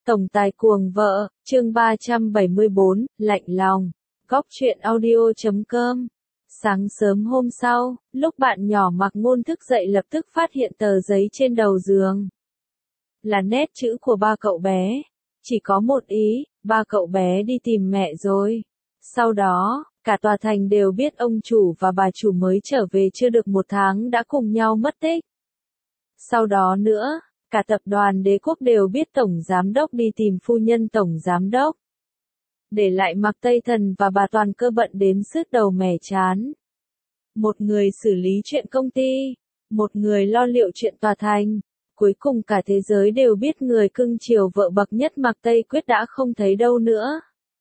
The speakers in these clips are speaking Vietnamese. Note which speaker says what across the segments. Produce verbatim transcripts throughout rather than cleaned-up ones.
Speaker 1: Tổng tài cuồng vợ, chương ba trăm bảy mươi bốn, lạnh lòng. Góc truyện audio chấm com. Sáng sớm hôm sau, lúc bạn nhỏ Mạc Ngôn thức dậy lập tức phát hiện tờ giấy trên đầu giường. Là nét chữ của ba cậu bé. Chỉ có một ý, ba cậu bé đi tìm mẹ rồi. Sau đó, cả tòa thành đều biết ông chủ và bà chủ mới trở về chưa được một tháng đã cùng nhau mất tích. Sau đó nữa, cả tập đoàn Đế Quốc đều biết Tổng Giám Đốc đi tìm phu nhân Tổng Giám Đốc. Để lại Mạc Tây Thần và bà Toàn Cơ bận đến sứt đầu mẻ chán. Một người xử lý chuyện công ty, một người lo liệu chuyện tòa thành. Cuối cùng cả thế giới đều biết người cưng chiều vợ bậc nhất Mạc Tây Quyết đã không thấy đâu nữa.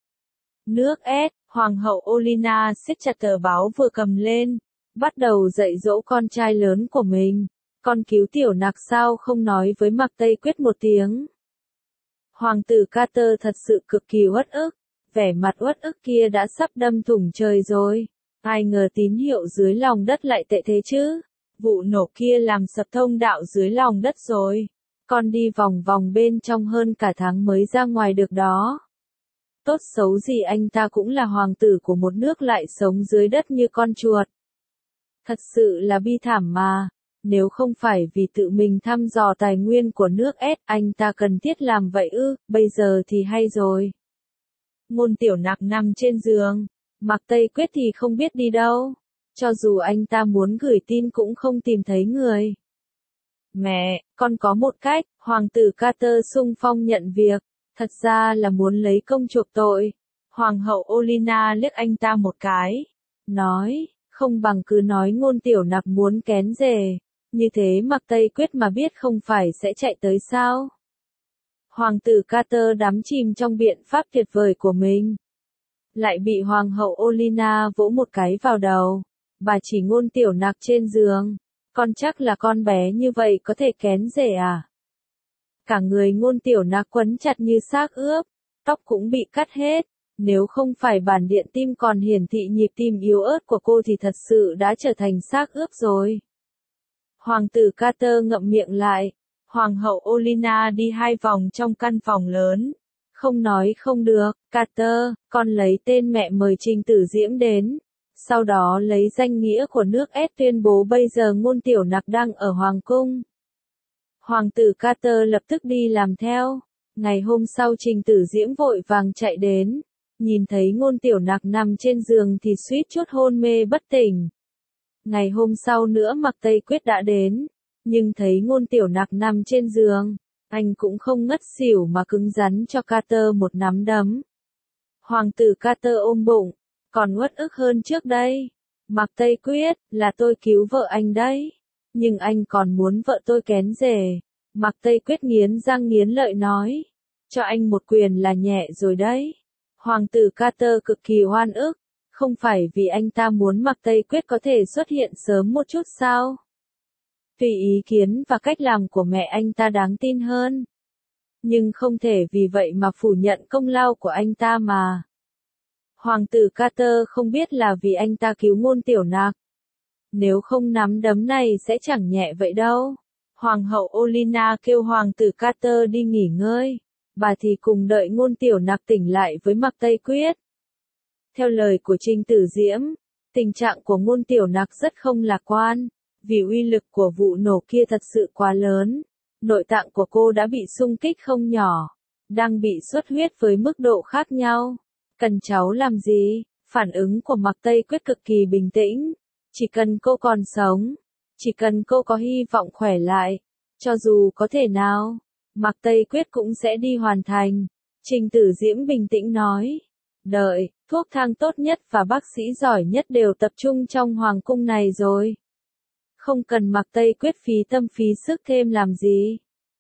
Speaker 1: Nước ép, Hoàng hậu Olenna siết chặt tờ báo vừa cầm lên, bắt đầu dạy dỗ con trai lớn của mình. Con cứu tiểu nặc sao không nói với Mạc Tây Quyết một tiếng. Hoàng tử Carter thật sự cực kỳ uất ức, vẻ mặt uất ức kia đã sắp đâm thủng trời rồi. Ai ngờ tín hiệu dưới lòng đất lại tệ thế chứ. Vụ nổ kia làm sập thông đạo dưới lòng đất rồi. Con đi vòng vòng bên trong hơn cả tháng mới ra ngoài được đó. Tốt xấu gì anh ta cũng là hoàng tử của một nước lại sống dưới đất như con chuột. Thật sự là bi thảm mà. Nếu không phải vì tự mình thăm dò tài nguyên của nước S, anh ta cần thiết làm vậy ư, bây giờ thì hay rồi. Ngôn tiểu nặc nằm trên giường, Mạc Tây Quyết thì không biết đi đâu. Cho dù anh ta muốn gửi tin cũng không tìm thấy người. Mẹ, con có một cách, Hoàng tử Carter xung phong nhận việc, thật ra là muốn lấy công chuộc tội. Hoàng hậu Olenna liếc anh ta một cái, nói, không bằng cứ nói ngôn tiểu nặc muốn kén rể. Như thế Mạc Tây Quyết mà biết không phải sẽ chạy tới sao? Hoàng tử Carter đắm chìm trong biện pháp tuyệt vời của mình. Lại bị Hoàng hậu Olenna vỗ một cái vào đầu. Bà chỉ ngôn tiểu nặc trên giường. Con chắc là con bé như vậy có thể kén rể à? Cả người ngôn tiểu nặc quấn chặt như xác ướp. Tóc cũng bị cắt hết. Nếu không phải bản điện tim còn hiển thị nhịp tim yếu ớt của cô thì thật sự đã trở thành xác ướp rồi. Hoàng tử Carter ngậm miệng lại. Hoàng hậu Olenna đi hai vòng trong căn phòng lớn. Không nói không được, Carter, con lấy tên mẹ mời Trình Tử Diễm đến. Sau đó lấy danh nghĩa của nước S tuyên bố bây giờ ngôn tiểu nặc đang ở Hoàng cung. Hoàng tử Carter lập tức đi làm theo. Ngày hôm sau Trình Tử Diễm vội vàng chạy đến. Nhìn thấy ngôn tiểu nặc nằm trên giường thì suýt chút hôn mê bất tỉnh. Ngày hôm sau nữa Mạc Tây Quyết đã đến, nhưng thấy ngôn tiểu nặc nằm trên giường, anh cũng không ngất xỉu mà cứng rắn cho Carter một nắm đấm. Hoàng tử Carter ôm bụng, còn uất ức hơn trước đây. Mạc Tây Quyết, là tôi cứu vợ anh đấy, nhưng anh còn muốn vợ tôi kén rể. Mạc Tây Quyết nghiến răng nghiến lợi nói, cho anh một quyền là nhẹ rồi đấy. Hoàng tử Carter cực kỳ oan ức. Không phải vì anh ta muốn Mạc Tây Quyết có thể xuất hiện sớm một chút sao? Vì ý kiến và cách làm của mẹ anh ta đáng tin hơn. Nhưng không thể vì vậy mà phủ nhận công lao của anh ta mà. Hoàng tử Carter không biết là vì anh ta cứu ngôn tiểu nặc. Nếu không nắm đấm này sẽ chẳng nhẹ vậy đâu. Hoàng hậu Olenna kêu hoàng tử Carter đi nghỉ ngơi. Bà thì cùng đợi ngôn tiểu nặc tỉnh lại với Mạc Tây Quyết. Theo lời của Trình Tử Diễm, tình trạng của ngôn tiểu nặc rất không lạc quan, vì uy lực của vụ nổ kia thật sự quá lớn. Nội tạng của cô đã bị xung kích không nhỏ, đang bị xuất huyết với mức độ khác nhau. Cần cháu làm gì? Phản ứng của Mạc Tây Quyết cực kỳ bình tĩnh. Chỉ cần cô còn sống, chỉ cần cô có hy vọng khỏe lại, cho dù có thể nào, Mạc Tây Quyết cũng sẽ đi hoàn thành. Trình Tử Diễm bình tĩnh nói. Đợi, thuốc thang tốt nhất và bác sĩ giỏi nhất đều tập trung trong hoàng cung này rồi. Không cần Mạc Tây Quyết phí tâm phí sức thêm làm gì.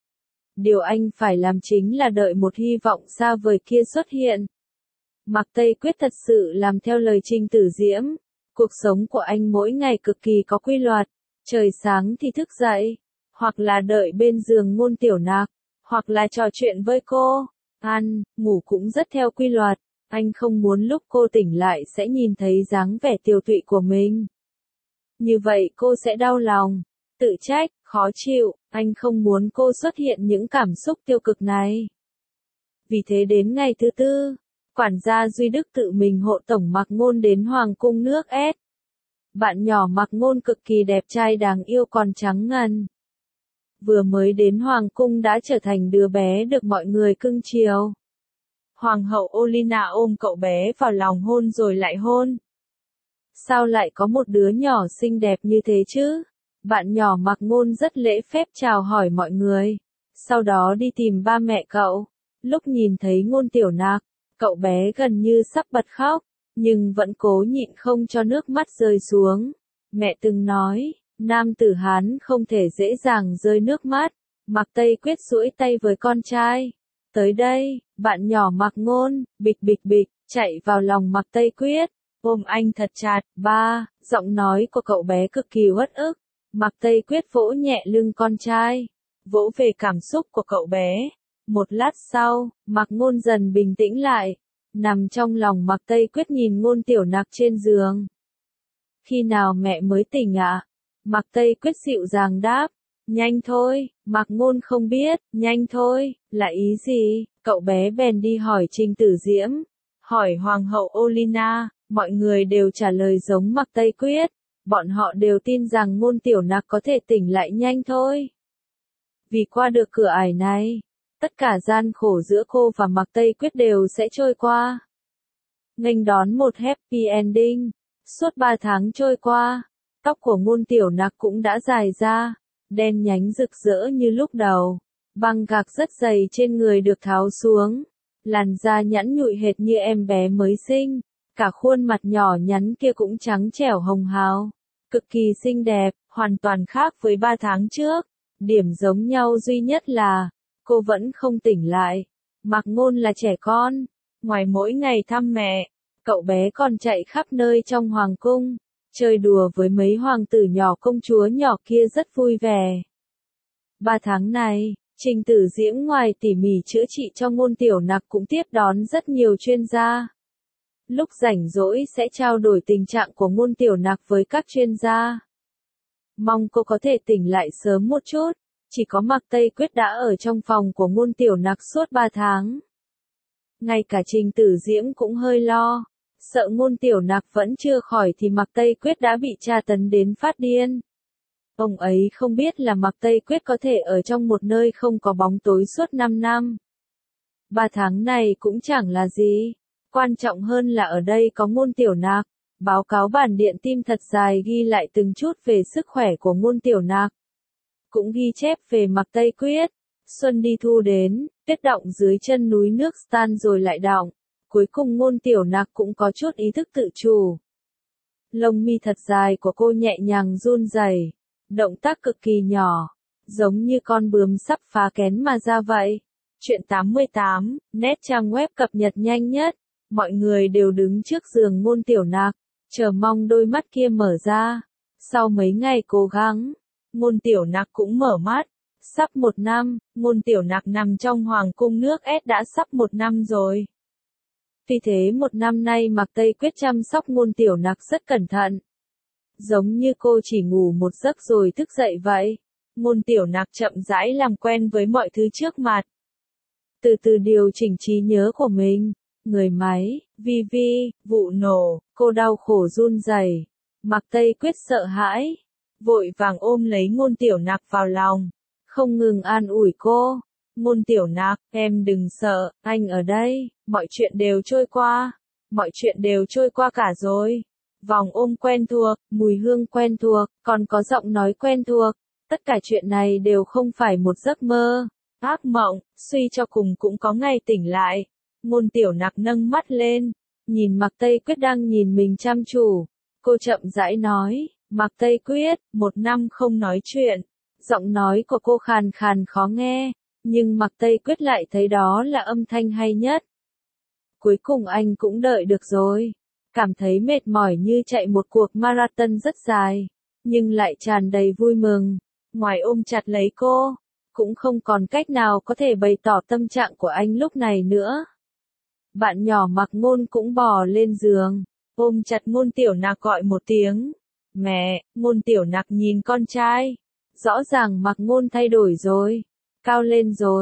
Speaker 1: Điều anh phải làm chính là đợi một hy vọng xa vời kia xuất hiện. Mạc Tây Quyết thật sự làm theo lời Trình Tử Diễm. Cuộc sống của anh mỗi ngày cực kỳ có quy luật. Trời sáng thì thức dậy, hoặc là đợi bên giường ngôn tiểu nặc, hoặc là trò chuyện với cô, ăn, ngủ cũng rất theo quy luật. Anh không muốn lúc cô tỉnh lại sẽ nhìn thấy dáng vẻ tiều tụy của mình. Như vậy cô sẽ đau lòng, tự trách, khó chịu, anh không muốn cô xuất hiện những cảm xúc tiêu cực này. Vì thế đến ngày thứ tư, quản gia Duy Đức tự mình hộ tổng Mạc Ngôn đến Hoàng cung nước S. Bạn nhỏ Mạc Ngôn cực kỳ đẹp trai đáng yêu còn trắng ngần. Vừa mới đến Hoàng cung đã trở thành đứa bé được mọi người cưng chiều. Hoàng hậu Olenna ôm cậu bé vào lòng hôn rồi lại hôn. Sao lại có một đứa nhỏ xinh đẹp như thế chứ? Bạn nhỏ Mạc Ngôn rất lễ phép chào hỏi mọi người. Sau đó đi tìm ba mẹ cậu. Lúc nhìn thấy Ngôn Tiểu Nạc, cậu bé gần như sắp bật khóc, nhưng vẫn cố nhịn không cho nước mắt rơi xuống. Mẹ từng nói, nam tử Hán không thể dễ dàng rơi nước mắt. Mạc Tây Quyết duỗi tay với con trai. Tới đây, bạn nhỏ Mạc Ngôn, bịch bịch bịch, chạy vào lòng Mạc Tây Quyết, ôm anh thật chặt. Ba, giọng nói của cậu bé cực kỳ uất ức. Mạc Tây Quyết vỗ nhẹ lưng con trai, vỗ về cảm xúc của cậu bé. Một lát sau, Mạc Ngôn dần bình tĩnh lại, nằm trong lòng Mạc Tây Quyết nhìn Ngôn Tiểu Nạc trên giường. Khi nào mẹ mới tỉnh ạ? À? Mạc Tây Quyết dịu dàng đáp. Nhanh thôi, Mạc Ngôn không biết, nhanh thôi, là ý gì? Cậu bé bèn đi hỏi Trình Tử Diễm, hỏi Hoàng hậu Olenna, mọi người đều trả lời giống Mạc Tây Quyết. Bọn họ đều tin rằng Ngôn Tiểu Nạc có thể tỉnh lại nhanh thôi. Vì qua được cửa ải này, tất cả gian khổ giữa cô và Mạc Tây Quyết đều sẽ trôi qua. Nghênh đón một happy ending. Suốt ba tháng trôi qua, tóc của Ngôn Tiểu Nạc cũng đã dài ra, đen nhánh rực rỡ như lúc đầu. Băng gạc rất dày trên người được tháo xuống, làn da nhẵn nhụi hệt như em bé mới sinh. Cả khuôn mặt nhỏ nhắn kia cũng trắng trẻo hồng hào, cực kỳ xinh đẹp, hoàn toàn khác với ba tháng trước. Điểm giống nhau duy nhất là, cô vẫn không tỉnh lại. Mạc Ngôn là trẻ con, ngoài mỗi ngày thăm mẹ, cậu bé còn chạy khắp nơi trong hoàng cung, chơi đùa với mấy hoàng tử nhỏ công chúa nhỏ kia rất vui vẻ. Ba tháng này, Trình Tử Diễm ngoài tỉ mỉ chữa trị cho Ngôn Tiểu Nạc cũng tiếp đón rất nhiều chuyên gia. Lúc rảnh rỗi sẽ trao đổi tình trạng của Ngôn Tiểu Nạc với các chuyên gia. Mong cô có thể tỉnh lại sớm một chút. Chỉ có Mạc Tây Quyết đã ở trong phòng của Ngôn Tiểu Nạc suốt ba tháng. Ngay cả Trình Tử Diễm cũng hơi lo. Sợ Ngôn Tiểu Nạc vẫn chưa khỏi thì Mạc Tây Quyết đã bị tra tấn đến phát điên. Ông ấy không biết là Mạc Tây Quyết có thể ở trong một nơi không có bóng tối suốt năm năm. Ba tháng này cũng chẳng là gì. Quan trọng hơn là ở đây có Ngôn Tiểu Nạc. Báo cáo bản điện tim thật dài ghi lại từng chút về sức khỏe của Ngôn Tiểu Nạc. Cũng ghi chép về Mạc Tây Quyết. Xuân đi thu đến, tuyết đọng dưới chân núi nước Stan rồi lại đọng. Cuối cùng Ngôn Tiểu Nạc cũng có chút ý thức tự chủ. Lông mi thật dài của cô nhẹ nhàng run rẩy, động tác cực kỳ nhỏ, giống như con bướm sắp phá kén mà ra vậy. Chuyện tám mươi tám, net trang web cập nhật nhanh nhất. Mọi người đều đứng trước giường Ngôn Tiểu Nạc, chờ mong đôi mắt kia mở ra. Sau mấy ngày cố gắng, Ngôn Tiểu Nạc cũng mở mắt. Sắp một năm, Ngôn Tiểu Nạc nằm trong hoàng cung nước S đã sắp một năm rồi. Vì thế một năm nay Mạc Tây Quyết chăm sóc Ngôn Tiểu Nạc rất cẩn thận. Giống như cô chỉ ngủ một giấc rồi thức dậy vậy. Ngôn Tiểu Nạc chậm rãi làm quen với mọi thứ trước mặt. Từ từ điều chỉnh trí nhớ của mình. Người máy, vi vi, vụ nổ, cô đau khổ run rẩy. Mạc Tây Quyết sợ hãi, vội vàng ôm lấy Ngôn Tiểu Nạc vào lòng, không ngừng an ủi cô. Ngôn Tiểu Nạc, em đừng sợ, anh ở đây, mọi chuyện đều trôi qua, mọi chuyện đều trôi qua cả rồi. Vòng ôm quen thuộc, mùi hương quen thuộc, còn có giọng nói quen thuộc, tất cả chuyện này đều không phải một giấc mơ, ác mộng, suy cho cùng cũng có ngày tỉnh lại. Ngôn Tiểu Nạc nâng mắt lên, nhìn Mạc Tây Quyết đang nhìn mình chăm chú. Cô chậm rãi nói, Mạc Tây Quyết, một năm không nói chuyện. Giọng nói của cô khàn khàn khó nghe, nhưng Mạc Tây Quyết lại thấy đó là âm thanh hay nhất. Cuối cùng anh cũng đợi được rồi. Cảm thấy mệt mỏi như chạy một cuộc marathon rất dài, nhưng lại tràn đầy vui mừng. Ngoài ôm chặt lấy cô, cũng không còn cách nào có thể bày tỏ tâm trạng của anh lúc này nữa. Bạn nhỏ Mạc Ngôn cũng bò lên giường, ôm chặt Ngôn Tiểu Nạc gọi một tiếng. Mẹ, Ngôn Tiểu Nạc nhìn con trai. Rõ ràng Mạc Ngôn thay đổi rồi, cao lên rồi,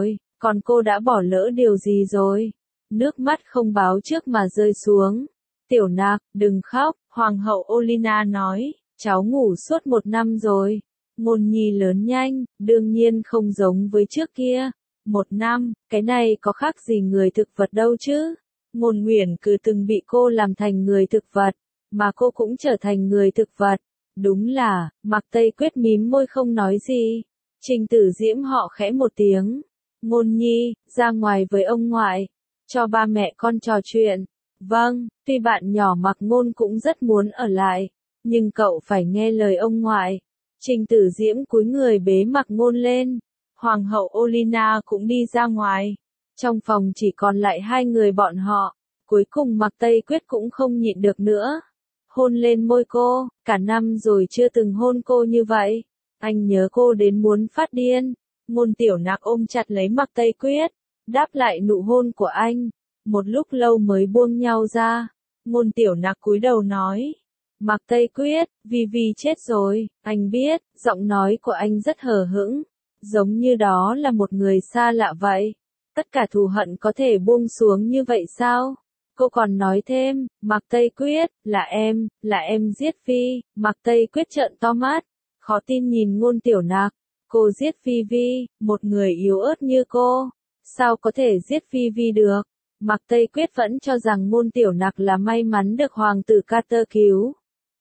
Speaker 1: còn cô đã bỏ lỡ điều gì rồi? Nước mắt không báo trước mà rơi xuống. Tiểu Nặc, đừng khóc, Hoàng hậu Olenna nói, cháu ngủ suốt một năm rồi. Ngôn nhi lớn nhanh, đương nhiên không giống với trước kia. Một năm, cái này có khác gì người thực vật đâu chứ? Ngôn Nguyền cứ từng bị cô làm thành người thực vật, mà cô cũng trở thành người thực vật. Đúng là, Mạc Tây Quyết mím môi không nói gì. Trình Tử Diễm họ khẽ một tiếng. Ngôn nhi, ra ngoài với ông ngoại, cho ba mẹ con trò chuyện. Vâng, tuy bạn nhỏ Mạc Ngôn cũng rất muốn ở lại, nhưng cậu phải nghe lời ông ngoại. Trình Tử Diễm cúi người bế Mạc Ngôn lên. Hoàng hậu Olenna cũng đi ra ngoài. Trong phòng chỉ còn lại hai người bọn họ. Cuối cùng Mạc Tây Quyết cũng không nhịn được nữa. Hôn lên môi cô, cả năm rồi chưa từng hôn cô như vậy. Anh nhớ cô đến muốn phát điên. Ngôn Tiểu Nặc ôm chặt lấy Mạc Tây Quyết, đáp lại nụ hôn của anh. Một lúc lâu mới buông nhau ra. Ngôn Tiểu Nặc cúi đầu nói. Mạc Tây Quyết, Vi Vi chết rồi, anh biết, giọng nói của anh rất hờ hững. Giống như đó là một người xa lạ vậy. Tất cả thù hận có thể buông xuống như vậy sao? Cô còn nói thêm, Mạc Tây Quyết, là em, là em giết Phi. Mạc Tây Quyết trợn to mắt, khó tin nhìn Ngôn Tiểu Nặc. Cô giết Phi Vi, một người yếu ớt như cô. Sao có thể giết Phi Vi được? Mạc Tây Quyết vẫn cho rằng Ngôn Tiểu Nặc là may mắn được Hoàng tử Carter cứu.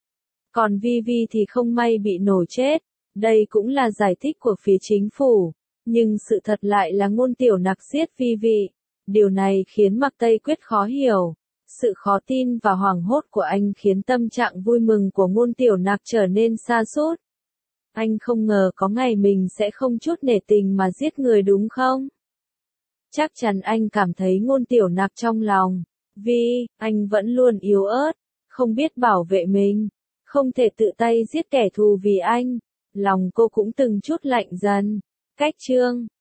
Speaker 1: Còn Vi Vi thì không may bị nổ chết. Đây cũng là giải thích của phía chính phủ. Nhưng sự thật lại là Ngôn Tiểu Nặc giết Vi Vi. Điều này khiến Mạc Tây Quyết khó hiểu. Sự khó tin và hoảng hốt của anh khiến tâm trạng vui mừng của Ngôn Tiểu Nặc trở nên sa sút. Anh không ngờ có ngày mình sẽ không chút nể tình mà giết người đúng không? Chắc chắn anh cảm thấy Ngôn Tiểu Nặc trong lòng. Vì, anh vẫn luôn yếu ớt, không biết bảo vệ mình, không thể tự tay giết kẻ thù vì anh. Lòng cô cũng từng chút lạnh dần. Cách chương